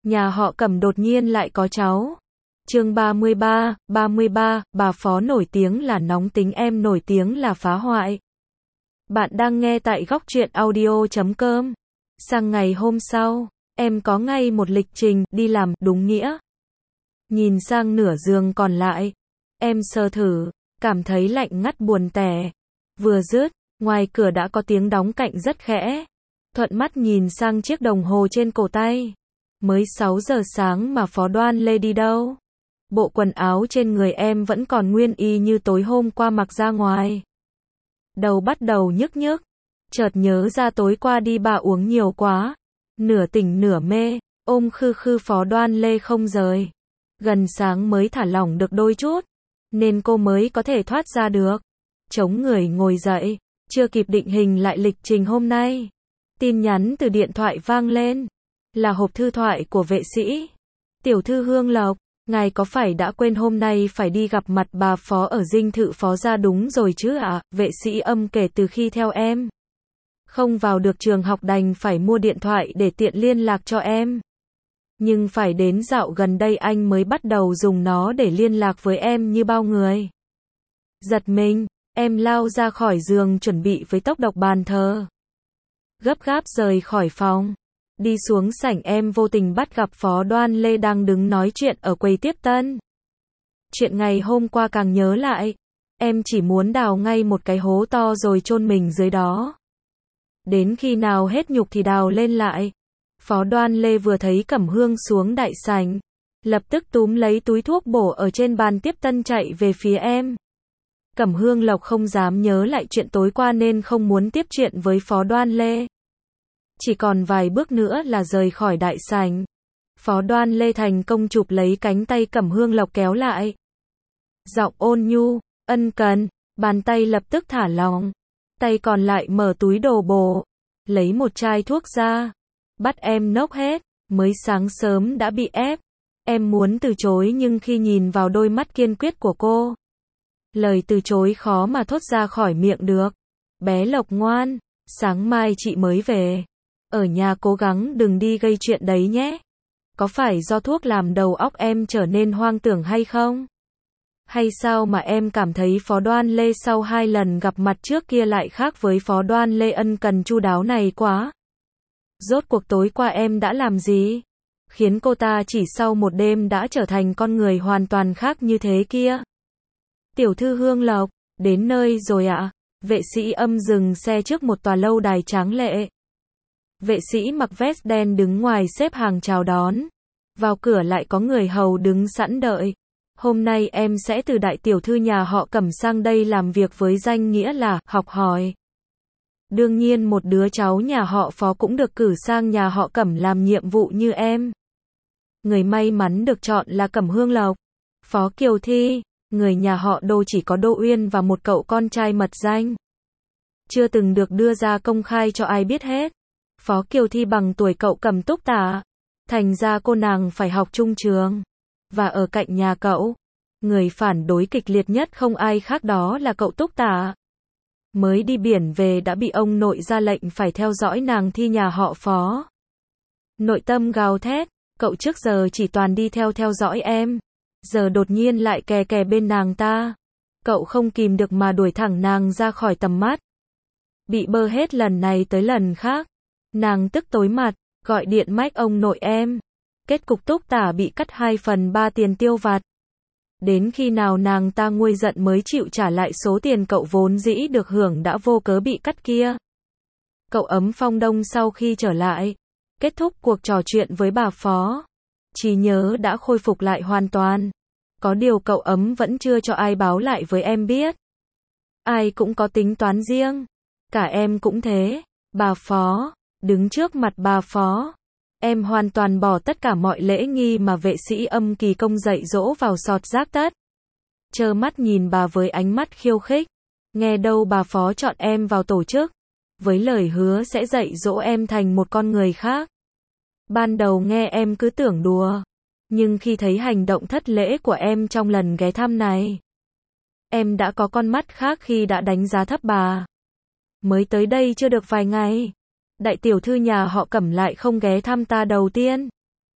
Nhà họ Cẩm đột nhiên lại có cháu. Chương 33, bà Phó nổi tiếng là nóng tính, em nổi tiếng là phá hoại. Bạn đang nghe tại góc truyện audio.com. Sang ngày hôm sau, em có ngay một lịch trình đi làm đúng nghĩa. Nhìn sang nửa giường còn lại, em sờ thử, cảm thấy lạnh ngắt buồn tẻ. Vừa dứt, ngoài cửa đã có tiếng đóng cạnh rất khẽ. Thuận mắt nhìn sang chiếc đồng hồ trên cổ tay. Mới 6 giờ sáng mà Phó Đoan Lê đi đâu? Bộ quần áo trên người em vẫn còn nguyên y như tối hôm qua mặc ra ngoài. Đầu bắt đầu nhức nhức. Chợt nhớ ra tối qua đi bà uống nhiều quá. Nửa tỉnh nửa mê, ôm khư khư Phó Đoan Lê không rời. Gần sáng mới thả lỏng được đôi chút, nên cô mới có thể thoát ra được. Chống người ngồi dậy, chưa kịp định hình lại lịch trình hôm nay. Tin nhắn từ điện thoại vang lên. Là hộp thư thoại của vệ sĩ. Tiểu thư Hương Lộc, ngài có phải đã quên hôm nay phải đi gặp mặt bà Phó ở dinh thự Phó gia đúng rồi chứ ạ? Vệ sĩ Âm kể từ khi theo em không vào được trường học đành phải mua điện thoại để tiện liên lạc cho em. Nhưng phải đến dạo gần đây anh mới bắt đầu dùng nó để liên lạc với em như bao người. Giật mình, em lao ra khỏi giường chuẩn bị với tốc độ bàn thờ. Gấp gáp rời khỏi phòng. Đi xuống sảnh em vô tình bắt gặp Phó Đoan Lê đang đứng nói chuyện ở quầy tiếp tân. Chuyện ngày hôm qua càng nhớ lại. Em chỉ muốn đào ngay một cái hố to rồi chôn mình dưới đó. Đến khi nào hết nhục thì đào lên lại. Phó Đoan Lê vừa thấy Cẩm Hương xuống đại sảnh, lập tức túm lấy túi thuốc bổ ở trên bàn tiếp tân chạy về phía em. Cẩm Hương Lộc không dám nhớ lại chuyện tối qua nên không muốn tiếp chuyện với Phó Đoan Lê. Chỉ còn vài bước nữa là rời khỏi đại sảnh. Phó Đoan Lê thành công chụp lấy cánh tay Cẩm Hương Lộc kéo lại. Giọng ôn nhu, ân cần, bàn tay lập tức thả lỏng. Tay còn lại mở túi đồ bổ, lấy một chai thuốc ra. Bắt em nốc hết, mới sáng sớm đã bị ép. Em muốn từ chối nhưng khi nhìn vào đôi mắt kiên quyết của cô, lời từ chối khó mà thốt ra khỏi miệng được. Bé Lộc ngoan, sáng mai chị mới về. Ở nhà cố gắng đừng đi gây chuyện đấy nhé. Có phải do thuốc làm đầu óc em trở nên hoang tưởng hay không? Hay sao mà em cảm thấy Phó Đoan Lê sau 2 lần gặp mặt trước kia lại khác với Phó Đoan Lê ân cần chu đáo này quá? Rốt cuộc tối qua em đã làm gì? Khiến cô ta chỉ sau một đêm đã trở thành con người hoàn toàn khác như thế kia? Tiểu thư Hương Lộc, đến nơi rồi ạ. Vệ sĩ Âm dừng xe trước một tòa lâu đài tráng lệ. Vệ sĩ mặc vest đen đứng ngoài xếp hàng chào đón. Vào cửa lại có người hầu đứng sẵn đợi. Hôm nay em sẽ từ đại tiểu thư nhà họ Cẩm sang đây làm việc với danh nghĩa là học hỏi. Đương nhiên một đứa cháu nhà họ Phó cũng được cử sang nhà họ Cẩm làm nhiệm vụ như em. Người may mắn được chọn là Cẩm Hương Lộc, Phó Kiều Thi, người nhà họ Đô chỉ có Đô Uyên và một cậu con trai mật danh. Chưa từng được đưa ra công khai cho ai biết hết. Phó Kiều Thi bằng tuổi cậu Cẩm Túc Tả. Thành ra cô nàng phải học chung trường. Và ở cạnh nhà cậu, người phản đối kịch liệt nhất không ai khác đó là cậu Túc Tả. Mới đi biển về đã bị ông nội ra lệnh phải theo dõi nàng Thi nhà họ Phó. Nội tâm gào thét, cậu trước giờ chỉ toàn đi theo dõi em. Giờ đột nhiên lại kè kè bên nàng ta. Cậu không kìm được mà đuổi thẳng nàng ra khỏi tầm mắt. Bị bơ hết lần này tới lần khác. Nàng tức tối mặt, gọi điện mách ông nội em. Kết cục Túc Tả bị cắt 2/3 tiền tiêu vặt. Đến khi nào nàng ta nguôi giận mới chịu trả lại số tiền cậu vốn dĩ được hưởng đã vô cớ bị cắt kia. Cậu Ấm Phong Đông sau khi trở lại, kết thúc cuộc trò chuyện với bà Phó. Trí nhớ đã khôi phục lại hoàn toàn. Có điều cậu Ấm vẫn chưa cho ai báo lại với em biết. Ai cũng có tính toán riêng. Cả em cũng thế. Bà Phó, đứng trước mặt bà Phó. Em hoàn toàn bỏ tất cả mọi lễ nghi mà vệ sĩ Âm kỳ công dạy dỗ vào sọt rác tất. Trơ mắt nhìn bà với ánh mắt khiêu khích. Nghe đâu bà Phó chọn em vào tổ chức. Với lời hứa sẽ dạy dỗ em thành một con người khác. Ban đầu nghe em cứ tưởng đùa. Nhưng khi thấy hành động thất lễ của em trong lần ghé thăm này, em đã có con mắt khác khi đã đánh giá thấp bà. Mới tới đây chưa được vài ngày, đại tiểu thư nhà họ Cẩm lại không ghé thăm ta đầu tiên.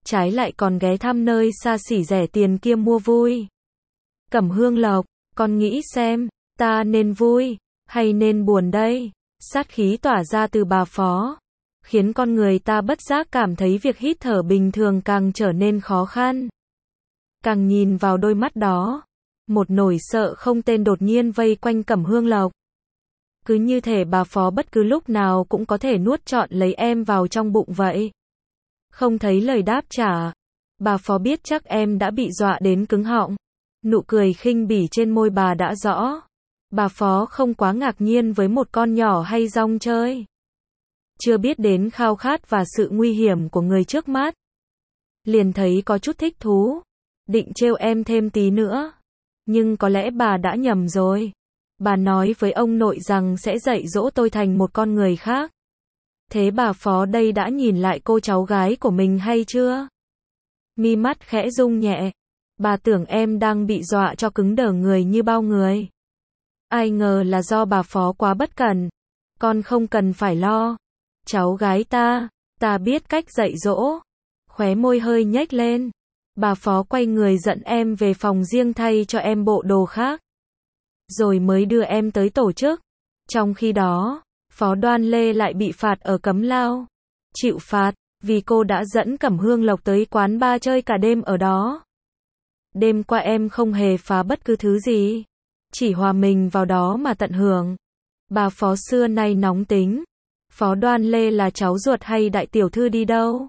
trái lại còn ghé thăm nơi xa xỉ rẻ tiền kia mua vui. Cẩm Hương Lộc, con nghĩ xem, ta nên vui, hay nên buồn đây? Sát khí tỏa ra từ bà Phó, khiến con người ta bất giác cảm thấy việc hít thở bình thường càng trở nên khó khăn. Càng nhìn vào đôi mắt đó, một nỗi sợ không tên đột nhiên vây quanh Cẩm Hương Lộc. Cứ như thể bà Phó bất cứ lúc nào cũng có thể nuốt trọn lấy em vào trong bụng vậy. Không thấy lời đáp trả, bà Phó biết chắc em đã bị dọa đến cứng họng. Nụ cười khinh bỉ trên môi bà đã rõ. Bà Phó không quá ngạc nhiên với một con nhỏ hay rong chơi. Chưa biết đến khao khát và sự nguy hiểm của người trước mắt. Liền thấy có chút thích thú. Định trêu em thêm tí nữa. Nhưng có lẽ bà đã nhầm rồi. Bà nói với ông nội rằng sẽ dạy dỗ tôi thành một con người khác. Thế bà Phó đây đã nhìn lại cô cháu gái của mình hay chưa? Mi mắt khẽ rung nhẹ. Bà tưởng em đang bị dọa cho cứng đờ người như bao người. Ai ngờ là do bà Phó quá bất cẩn. Con không cần phải lo. Cháu gái ta biết cách dạy dỗ. Khóe môi hơi nhếch lên. Bà Phó quay người dẫn em về phòng riêng thay cho em bộ đồ khác. Rồi mới đưa em tới tổ chức. Trong khi đó, Phó Đoan Lê lại bị phạt ở Cấm Lao. Chịu phạt, vì cô đã dẫn Cẩm Hương Lộc tới quán bar chơi cả đêm ở đó. Đêm qua em không hề phá bất cứ thứ gì. Chỉ hòa mình vào đó mà tận hưởng. Bà Phó xưa nay nóng tính. Phó Đoan Lê là cháu ruột hay đại tiểu thư đi đâu?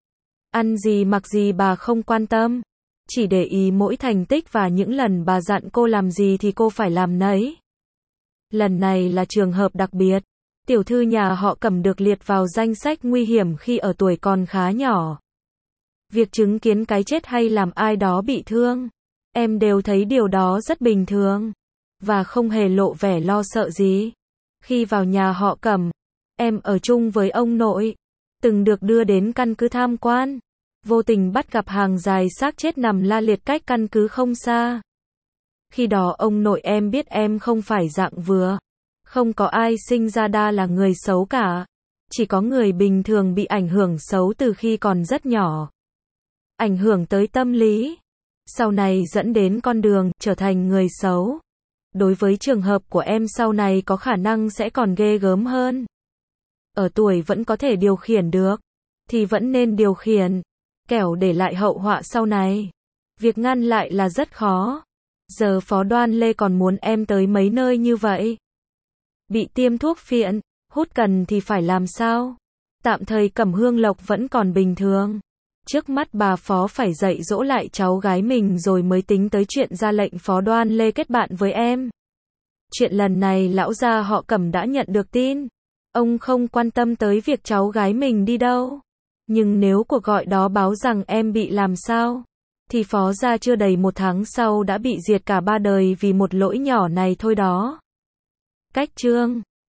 Ăn gì mặc gì bà không quan tâm. Chỉ để ý mỗi thành tích và những lần bà dặn cô làm gì thì cô phải làm nấy. Lần này là trường hợp đặc biệt. Tiểu thư nhà họ Cẩm được liệt vào danh sách nguy hiểm khi ở tuổi còn khá nhỏ. Việc chứng kiến cái chết hay làm ai đó bị thương, em đều thấy điều đó rất bình thường. Và không hề lộ vẻ lo sợ gì. Khi vào nhà họ Cẩm, em ở chung với ông nội. Từng được đưa đến căn cứ tham quan. Vô tình bắt gặp hàng dài xác chết nằm la liệt cách căn cứ không xa. Khi đó ông nội em biết em không phải dạng vừa. Không có ai sinh ra đa là người xấu cả. Chỉ có người bình thường bị ảnh hưởng xấu từ khi còn rất nhỏ. Ảnh hưởng tới tâm lý. Sau này dẫn đến con đường trở thành người xấu. Đối với trường hợp của em sau này có khả năng sẽ còn ghê gớm hơn. Ở tuổi vẫn có thể điều khiển được, thì vẫn nên điều khiển. Kẻo để lại hậu họa sau này. Việc ngăn lại là rất khó. Giờ Phó Đoan Lê còn muốn em tới mấy nơi như vậy. Bị tiêm thuốc phiện, hút cần thì phải làm sao? Tạm thời Cẩm Hương Lộc vẫn còn bình thường. Trước mắt bà Phó phải dạy dỗ lại cháu gái mình rồi mới tính tới chuyện ra lệnh Phó Đoan Lê kết bạn với em. Chuyện lần này lão gia họ Cẩm đã nhận được tin. Ông không quan tâm tới việc cháu gái mình đi đâu. Nhưng nếu cuộc gọi đó báo rằng em bị làm sao, thì Phó gia chưa đầy 1 tháng sau đã bị diệt cả 3 đời vì một lỗi nhỏ này thôi đó. Cách chương